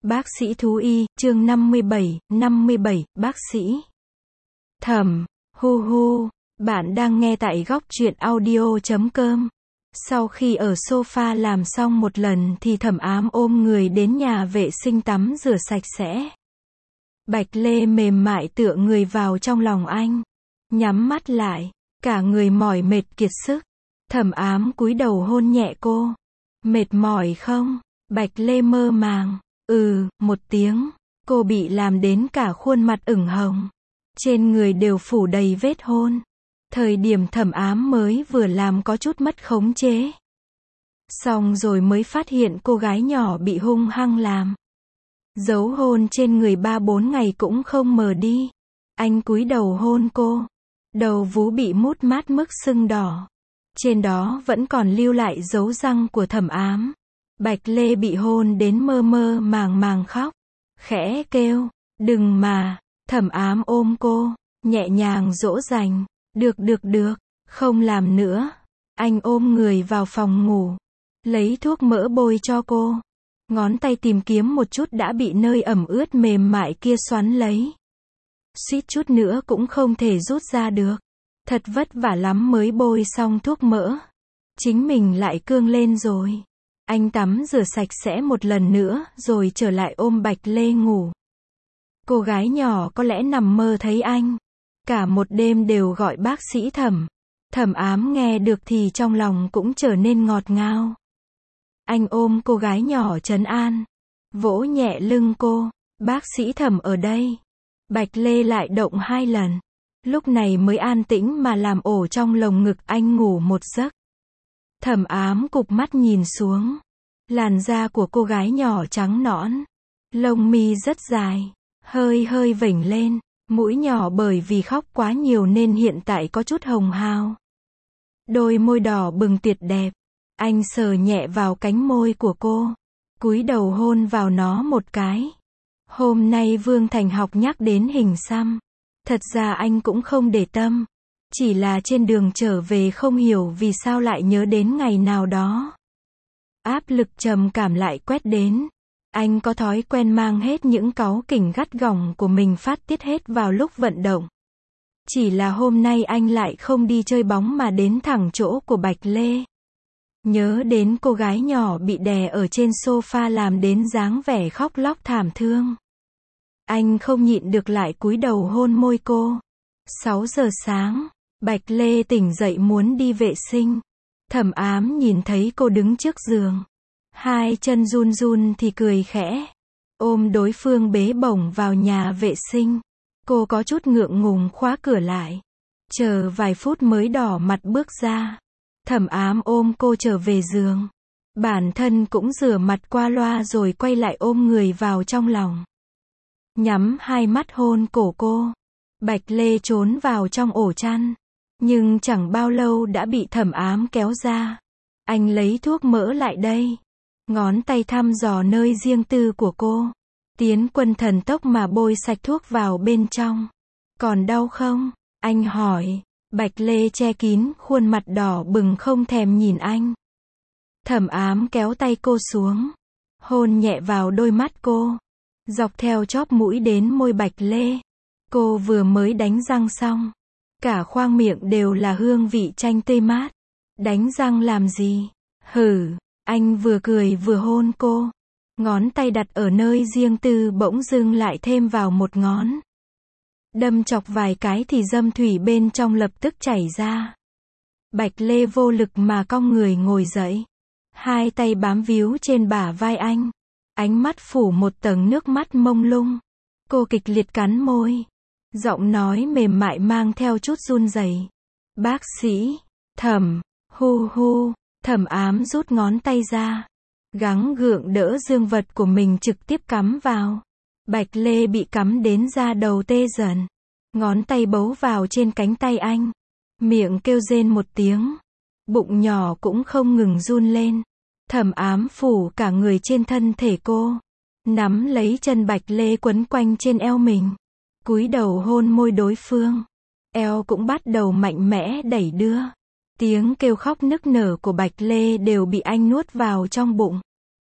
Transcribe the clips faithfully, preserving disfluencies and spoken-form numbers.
Bác sĩ thú y, chương năm mươi bảy, năm mươi bảy, bác sĩ Thẩm, hu hu, bạn đang nghe tại góc truyện audio chấm com. Sau khi ở sofa làm xong một lần thì Thẩm Ám ôm người đến nhà vệ sinh tắm rửa sạch sẽ. Bạch Lê mềm mại tựa người vào trong lòng anh, nhắm mắt lại, cả người mỏi mệt kiệt sức. Thẩm Ám cúi đầu hôn nhẹ cô. Mệt mỏi không? Bạch Lê mơ màng. Ừ, một tiếng. Cô bị làm đến cả khuôn mặt ửng hồng. Trên người đều phủ đầy vết hôn. Thời điểm Thẩm Ám mới vừa làm có chút mất khống chế. Xong rồi mới phát hiện cô gái nhỏ bị hung hăng làm. Dấu hôn trên người ba bốn ngày cũng không mờ đi. Anh cúi đầu hôn cô. Đầu vú bị mút mát mức sưng đỏ. Trên đó vẫn còn lưu lại dấu răng của Thẩm Ám. Bạch Lê bị hôn đến mơ mơ màng màng khóc. Khẽ kêu, đừng mà. Thẩm Ám ôm cô, nhẹ nhàng dỗ dành. Được được được, không làm nữa. Anh ôm người vào phòng ngủ. Lấy thuốc mỡ bôi cho cô. Ngón tay tìm kiếm một chút đã bị nơi ẩm ướt mềm mại kia xoắn lấy. Suýt chút nữa cũng không thể rút ra được. Thật vất vả lắm mới bôi xong thuốc mỡ. Chính mình lại cương lên rồi. Anh tắm rửa sạch sẽ một lần nữa, rồi trở lại ôm Bạch Lê ngủ. Cô gái nhỏ có lẽ nằm mơ thấy anh. Cả một đêm đều gọi bác sĩ Thẩm. Thẩm Ám nghe được thì trong lòng cũng trở nên ngọt ngào. Anh ôm cô gái nhỏ trấn an. Vỗ nhẹ lưng cô. Bác sĩ Thẩm ở đây. Bạch Lê lại động hai lần. Lúc này mới an tĩnh mà làm ổ trong lồng ngực anh ngủ một giấc. Thẩm Ám cụp mắt nhìn xuống. Làn da của cô gái nhỏ trắng nõn. Lông mi rất dài. Hơi hơi vểnh lên. Mũi nhỏ bởi vì khóc quá nhiều nên hiện tại có chút hồng hào. Đôi môi đỏ bừng tuyệt đẹp. Anh sờ nhẹ vào cánh môi của cô. Cúi đầu hôn vào nó một cái. Hôm nay Vương Thành học nhắc đến hình xăm. Thật ra anh cũng không để tâm. Chỉ là trên đường trở về không hiểu vì sao lại nhớ đến ngày nào đó. Áp lực trầm cảm lại quét đến. Anh có thói quen mang hết những cáu kỉnh gắt gỏng của mình phát tiết hết vào lúc vận động. Chỉ là hôm nay anh lại không đi chơi bóng mà đến thẳng chỗ của Bạch Lê. Nhớ đến cô gái nhỏ bị đè ở trên sofa làm đến dáng vẻ khóc lóc thảm thương. Anh không nhịn được lại cúi đầu hôn môi cô. sáu giờ sáng, Bạch Lê tỉnh dậy muốn đi vệ sinh. Thẩm Ám nhìn thấy cô đứng trước giường. Hai chân run run thì cười khẽ. Ôm đối phương bế bổng vào nhà vệ sinh. Cô có chút ngượng ngùng khóa cửa lại. Chờ vài phút mới đỏ mặt bước ra. Thẩm Ám ôm cô trở về giường. Bản thân cũng rửa mặt qua loa rồi quay lại ôm người vào trong lòng. Nhắm hai mắt hôn cổ cô. Bạch Lê trốn vào trong ổ chăn. Nhưng chẳng bao lâu đã bị Thẩm Ám kéo ra. Anh lấy thuốc mỡ lại đây. Ngón tay thăm dò nơi riêng tư của cô. Tiến quân thần tốc mà bôi sạch thuốc vào bên trong. Còn đau không? Anh hỏi. Bạch Lê che kín khuôn mặt đỏ bừng không thèm nhìn anh. Thẩm Ám kéo tay cô xuống. Hôn nhẹ vào đôi mắt cô. Dọc theo chóp mũi đến môi Bạch Lê. Cô vừa mới đánh răng xong. Cả khoang miệng đều là hương vị chanh tươi mát. Đánh răng làm gì? Hử. Anh vừa cười vừa hôn cô. Ngón tay đặt ở nơi riêng tư bỗng dưng lại thêm vào một ngón. Đâm chọc vài cái thì dâm thủy bên trong lập tức chảy ra. Bạch Lê vô lực mà cong người ngồi dậy. Hai tay bám víu trên bả vai anh. Ánh mắt phủ một tầng nước mắt mông lung. Cô kịch liệt cắn môi. Giọng nói mềm mại mang theo chút run rẩy. Bác sĩ Thẩm, hu hu. Thẩm Ám rút ngón tay ra. Gắng gượng đỡ dương vật của mình trực tiếp cắm vào. Bạch Lê bị cắm đến da đầu tê dần. Ngón tay bấu vào trên cánh tay anh. Miệng kêu rên một tiếng. Bụng nhỏ cũng không ngừng run lên. Thẩm Ám phủ cả người trên thân thể cô. Nắm lấy chân Bạch Lê quấn quanh trên eo mình. Cúi đầu hôn môi đối phương. Eo cũng bắt đầu mạnh mẽ đẩy đưa. Tiếng kêu khóc nức nở của Bạch Lê đều bị anh nuốt vào trong bụng.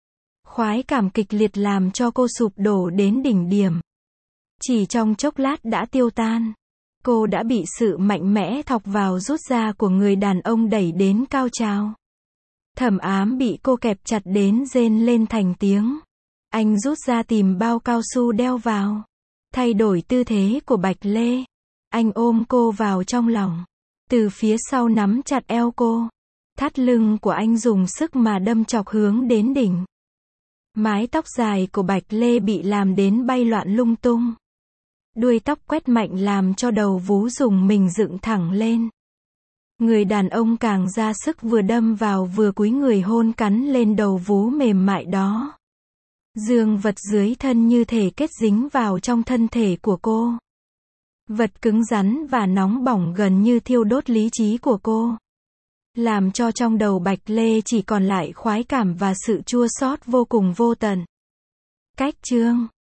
Khoái cảm kịch liệt làm cho cô sụp đổ đến đỉnh điểm. Chỉ trong chốc lát đã tiêu tan. Cô đã bị sự mạnh mẽ thọc vào rút ra của người đàn ông đẩy đến cao trào. Thẩm Ám bị cô kẹp chặt đến rên lên thành tiếng. Anh rút ra tìm bao cao su đeo vào. Thay đổi tư thế của Bạch Lê. Anh ôm cô vào trong lòng. Từ phía sau nắm chặt eo cô. Thắt lưng của anh dùng sức mà đâm chọc hướng đến đỉnh. Mái tóc dài của Bạch Lê bị làm đến bay loạn lung tung. Đuôi tóc quét mạnh làm cho đầu vú dùng mình dựng thẳng lên. Người đàn ông càng ra sức vừa đâm vào vừa cúi người hôn cắn lên đầu vú mềm mại đó. Dương vật dưới thân như thể kết dính vào trong thân thể của cô. Vật cứng rắn và nóng bỏng gần như thiêu đốt lý trí của cô. Làm cho trong đầu Bạch Lê chỉ còn lại khoái cảm và sự chua xót vô cùng vô tận. Cách chương